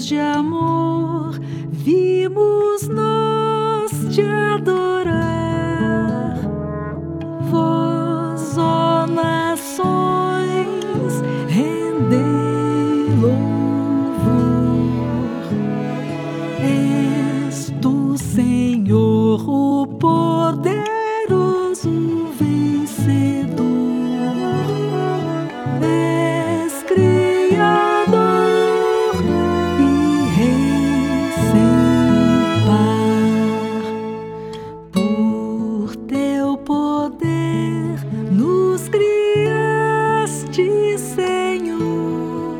Deus de amor, vimos nós te adorar. Vós, ó nações, rendei louvor. És tu, Senhor, o poderoso vencedor. És Criador e Rei sem par. Por teu poder nos criaste, Senhor.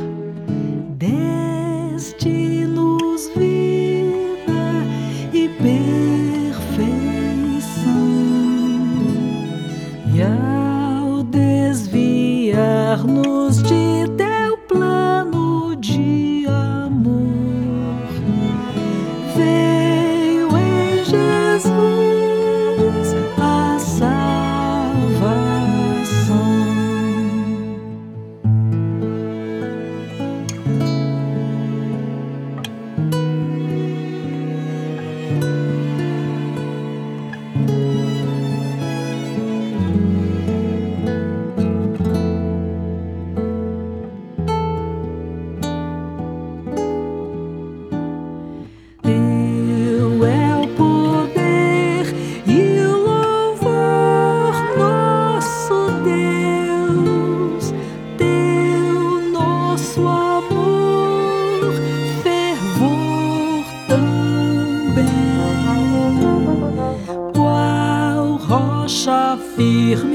Deste-nos vida e perfeição. E ao desviar-nos de teu plano de amor, veio em Jesus a salvação. Teu é o poder e o louvor, nosso Deus. Teu, nosso amor, fervor também. Qual rocha firme